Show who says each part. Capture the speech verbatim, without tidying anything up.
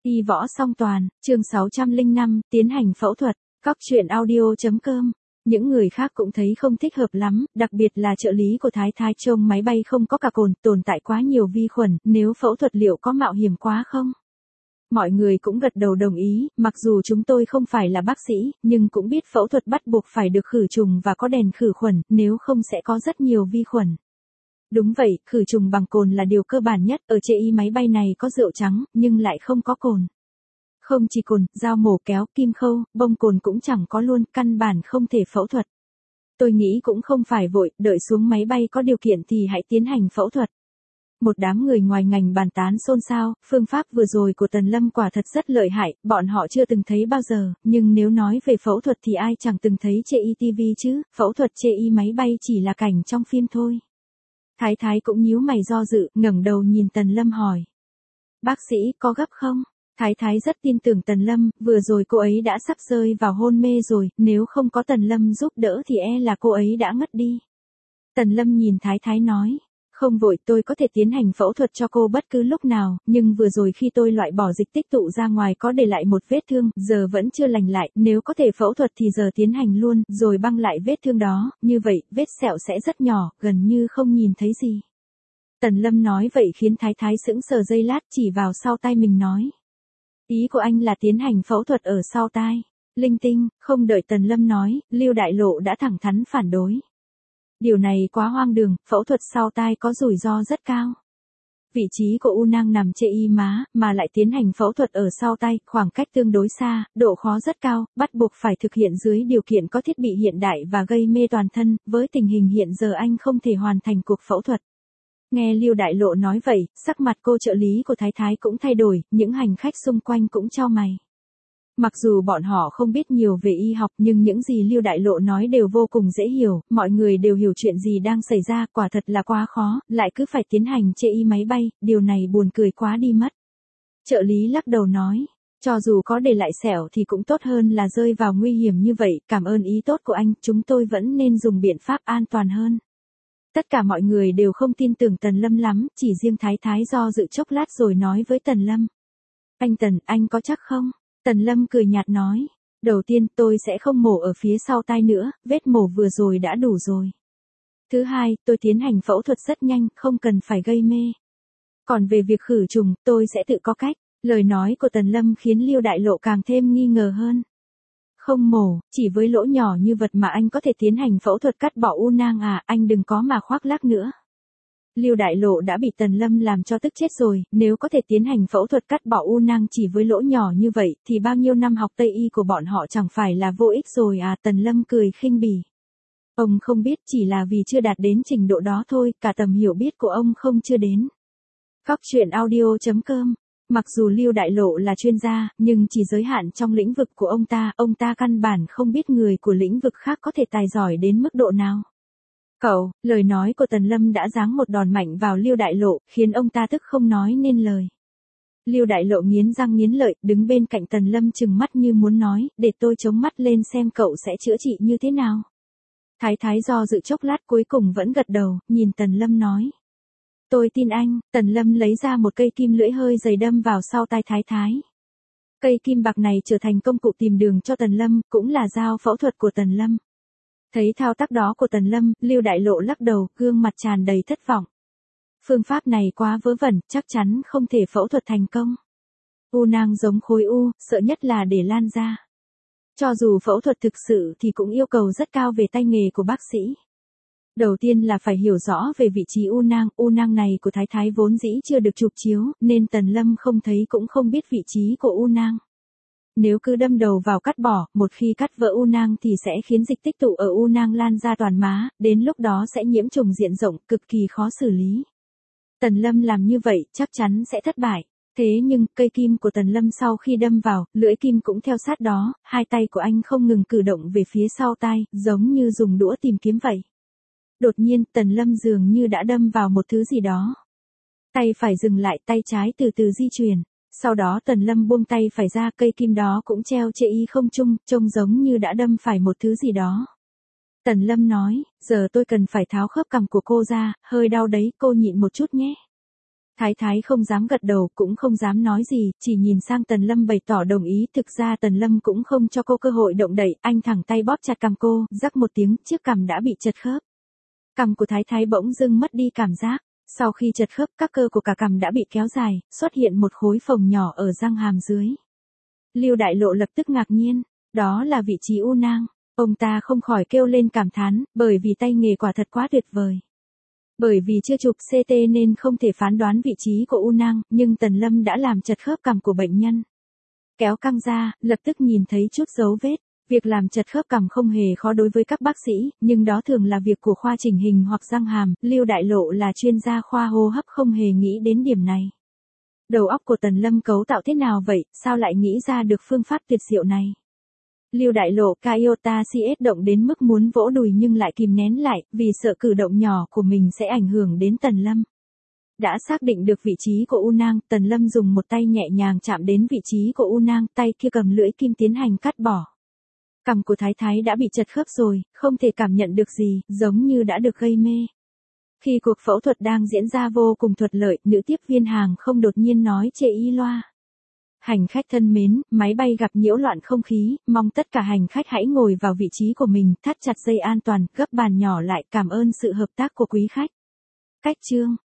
Speaker 1: Y võ song toàn, chương sáu trăm lẻ năm, tiến hành phẫu thuật, Cóc truyện audio chấm com. Những người khác cũng thấy không thích hợp lắm, đặc biệt là trợ lý của Thái Thái trông máy bay không có cả cồn, tồn tại quá nhiều vi khuẩn, nếu phẫu thuật liệu có mạo hiểm quá không? Mọi người cũng gật đầu đồng ý, mặc dù chúng tôi không phải là bác sĩ, nhưng cũng biết phẫu thuật bắt buộc phải được khử trùng và có đèn khử khuẩn, nếu không sẽ có rất nhiều vi khuẩn. Đúng vậy, khử trùng bằng cồn là điều cơ bản nhất, ở chê y máy bay này có rượu trắng, nhưng lại không có cồn. Không chỉ cồn, dao mổ kéo, kim khâu, bông cồn cũng chẳng có luôn, căn bản không thể phẫu thuật. Tôi nghĩ cũng không phải vội, đợi xuống máy bay có điều kiện thì hãy tiến hành phẫu thuật. Một đám người ngoài ngành bàn tán xôn xao, phương pháp vừa rồi của Tần Lâm quả thật rất lợi hại, bọn họ chưa từng thấy bao giờ, nhưng nếu nói về phẫu thuật thì ai chẳng từng thấy chê y ti vi chứ, phẫu thuật chê y máy bay chỉ là cảnh trong phim thôi. Thái Thái cũng nhíu mày do dự, ngẩng đầu nhìn Tần Lâm hỏi. Bác sĩ, có gấp không? Thái Thái rất tin tưởng Tần Lâm, vừa rồi cô ấy đã sắp rơi vào hôn mê rồi, nếu không có Tần Lâm giúp đỡ thì e là cô ấy đã ngất đi. Tần Lâm nhìn Thái Thái nói. Không vội, tôi có thể tiến hành phẫu thuật cho cô bất cứ lúc nào, nhưng vừa rồi khi tôi loại bỏ dịch tích tụ ra ngoài có để lại một vết thương, giờ vẫn chưa lành lại, nếu có thể phẫu thuật thì giờ tiến hành luôn, rồi băng lại vết thương đó, như vậy, vết sẹo sẽ rất nhỏ, gần như không nhìn thấy gì. Tần Lâm nói vậy khiến Thái Thái sững sờ giây lát chỉ vào sau tai mình nói. Ý của anh là tiến hành phẫu thuật ở sau tai. Linh tinh, không đợi Tần Lâm nói, Lưu Đại Lộ đã thẳng thắn phản đối. Điều này quá hoang đường, phẫu thuật sau tai có rủi ro rất cao. Vị trí của u nang nằm chê y má, mà lại tiến hành phẫu thuật ở sau tai, khoảng cách tương đối xa, độ khó rất cao, bắt buộc phải thực hiện dưới điều kiện có thiết bị hiện đại và gây mê toàn thân, với tình hình hiện giờ anh không thể hoàn thành cuộc phẫu thuật. Nghe Lưu Đại Lộ nói vậy, sắc mặt cô trợ lý của Thái Thái cũng thay đổi, những hành khách xung quanh cũng chau mày. Mặc dù bọn họ không biết nhiều về y học nhưng những gì Lưu Đại Lộ nói đều vô cùng dễ hiểu, mọi người đều hiểu chuyện gì đang xảy ra, quả thật là quá khó, lại cứ phải tiến hành chê y máy bay, điều này buồn cười quá đi mất. Trợ lý lắc đầu nói, cho dù có để lại sẹo thì cũng tốt hơn là rơi vào nguy hiểm như vậy, cảm ơn ý tốt của anh, chúng tôi vẫn nên dùng biện pháp an toàn hơn. Tất cả mọi người đều không tin tưởng Tần Lâm lắm, chỉ riêng Thái Thái do dự chốc lát rồi nói với Tần Lâm. Anh Tần, anh có chắc không? Tần Lâm cười nhạt nói, đầu tiên tôi sẽ không mổ ở phía sau tai nữa, vết mổ vừa rồi đã đủ rồi. Thứ hai, tôi tiến hành phẫu thuật rất nhanh, không cần phải gây mê. Còn về việc khử trùng, tôi sẽ tự có cách. Lời nói của Tần Lâm khiến Lưu Đại Lộ càng thêm nghi ngờ hơn. Không mổ, chỉ với lỗ nhỏ như vật mà anh có thể tiến hành phẫu thuật cắt bỏ u nang à, anh đừng có mà khoác lác nữa. Lưu Đại Lộ đã bị Tần Lâm làm cho tức chết rồi, nếu có thể tiến hành phẫu thuật cắt bỏ u nang chỉ với lỗ nhỏ như vậy, thì bao nhiêu năm học Tây y của bọn họ chẳng phải là vô ích rồi à, Tần Lâm cười khinh bỉ. Ông không biết chỉ là vì chưa đạt đến trình độ đó thôi, cả tầm hiểu biết của ông không chưa đến. Cóc truyện audio chấm com. Mặc dù Lưu Đại Lộ là chuyên gia, nhưng chỉ giới hạn trong lĩnh vực của ông ta, ông ta căn bản không biết người của lĩnh vực khác có thể tài giỏi đến mức độ nào. Cậu, lời nói của Tần Lâm đã giáng một đòn mạnh vào Lưu Đại Lộ, khiến ông ta tức không nói nên lời. Lưu Đại Lộ nghiến răng nghiến lợi, đứng bên cạnh Tần Lâm trừng mắt như muốn nói, để tôi chống mắt lên xem cậu sẽ chữa trị như thế nào. Thái Thái do dự chốc lát cuối cùng vẫn gật đầu, nhìn Tần Lâm nói. Tôi tin anh. Tần Lâm lấy ra một cây kim lưỡi hơi dày đâm vào sau tai Thái Thái. Cây kim bạc này trở thành công cụ tìm đường cho Tần Lâm, cũng là dao phẫu thuật của Tần Lâm. Thấy thao tác đó của Tần Lâm, Lưu Đại Lộ lắc đầu, gương mặt tràn đầy thất vọng. Phương pháp này quá vớ vẩn, chắc chắn không thể phẫu thuật thành công. U nang giống khối u, sợ nhất là để lan ra. Cho dù phẫu thuật thực sự thì cũng yêu cầu rất cao về tay nghề của bác sĩ. Đầu tiên là phải hiểu rõ về vị trí u nang, u nang này của Thái Thái vốn dĩ chưa được chụp chiếu, nên Tần Lâm không thấy cũng không biết vị trí của u nang. Nếu cứ đâm đầu vào cắt bỏ, một khi cắt vỡ u nang thì sẽ khiến dịch tích tụ ở u nang lan ra toàn má, đến lúc đó sẽ nhiễm trùng diện rộng, cực kỳ khó xử lý. Tần Lâm làm như vậy, chắc chắn sẽ thất bại. Thế nhưng, cây kim của Tần Lâm sau khi đâm vào, lưỡi kim cũng theo sát đó, hai tay của anh không ngừng cử động về phía sau tai, giống như dùng đũa tìm kiếm vậy. Đột nhiên, Tần Lâm dường như đã đâm vào một thứ gì đó. Tay phải dừng lại, tay trái từ từ di chuyển. Sau đó Tần Lâm buông tay phải ra, cây kim đó cũng treo chê y không trung, trông giống như đã đâm phải một thứ gì đó. Tần Lâm nói, giờ tôi cần phải tháo khớp cằm của cô ra, hơi đau đấy, cô nhịn một chút nhé. Thái thái không dám gật đầu, cũng không dám nói gì, chỉ nhìn sang Tần Lâm bày tỏ đồng ý. Thực ra Tần Lâm cũng không cho cô cơ hội động đậy, anh thẳng tay bóp chặt cằm cô, rắc một tiếng, chiếc cằm đã bị chật khớp. Cằm của thái thái bỗng dưng mất đi cảm giác. Sau khi chật khớp, các cơ của cả cằm đã bị kéo dài, xuất hiện một khối phồng nhỏ ở răng hàm dưới. Lưu Đại Lộ lập tức ngạc nhiên, đó là vị trí u nang. Ông ta không khỏi kêu lên cảm thán, bởi vì tay nghề quả thật quá tuyệt vời. Bởi vì chưa chụp xê tê nên không thể phán đoán vị trí của u nang, nhưng Tần Lâm đã làm chật khớp cằm của bệnh nhân. Kéo căng ra, lập tức nhìn thấy chút dấu vết. Việc làm chật khớp cằm không hề khó đối với các bác sĩ, nhưng đó thường là việc của khoa chỉnh hình hoặc răng hàm. Lưu Đại Lộ là chuyên gia khoa hô hấp không hề nghĩ đến điểm này. Đầu óc của Tần Lâm cấu tạo thế nào vậy, sao lại nghĩ ra được phương pháp tuyệt diệu này? Lưu Đại Lộ Kyota xê ét động đến mức muốn vỗ đùi nhưng lại kìm nén lại, vì sợ cử động nhỏ của mình sẽ ảnh hưởng đến Tần Lâm. Đã xác định được vị trí của u nang, Tần Lâm dùng một tay nhẹ nhàng chạm đến vị trí của u nang, tay kia cầm lưỡi kim tiến hành cắt bỏ. Cằm của thái thái đã bị chật khớp rồi, không thể cảm nhận được gì, giống như đã được gây mê. Khi cuộc phẫu thuật đang diễn ra vô cùng thuận lợi, nữ tiếp viên hàng không đột nhiên nói chệ y loa. Hành khách thân mến, máy bay gặp nhiễu loạn không khí, mong tất cả hành khách hãy ngồi vào vị trí của mình, thắt chặt dây an toàn, gấp bàn nhỏ lại, cảm ơn sự hợp tác của quý khách. Cách chương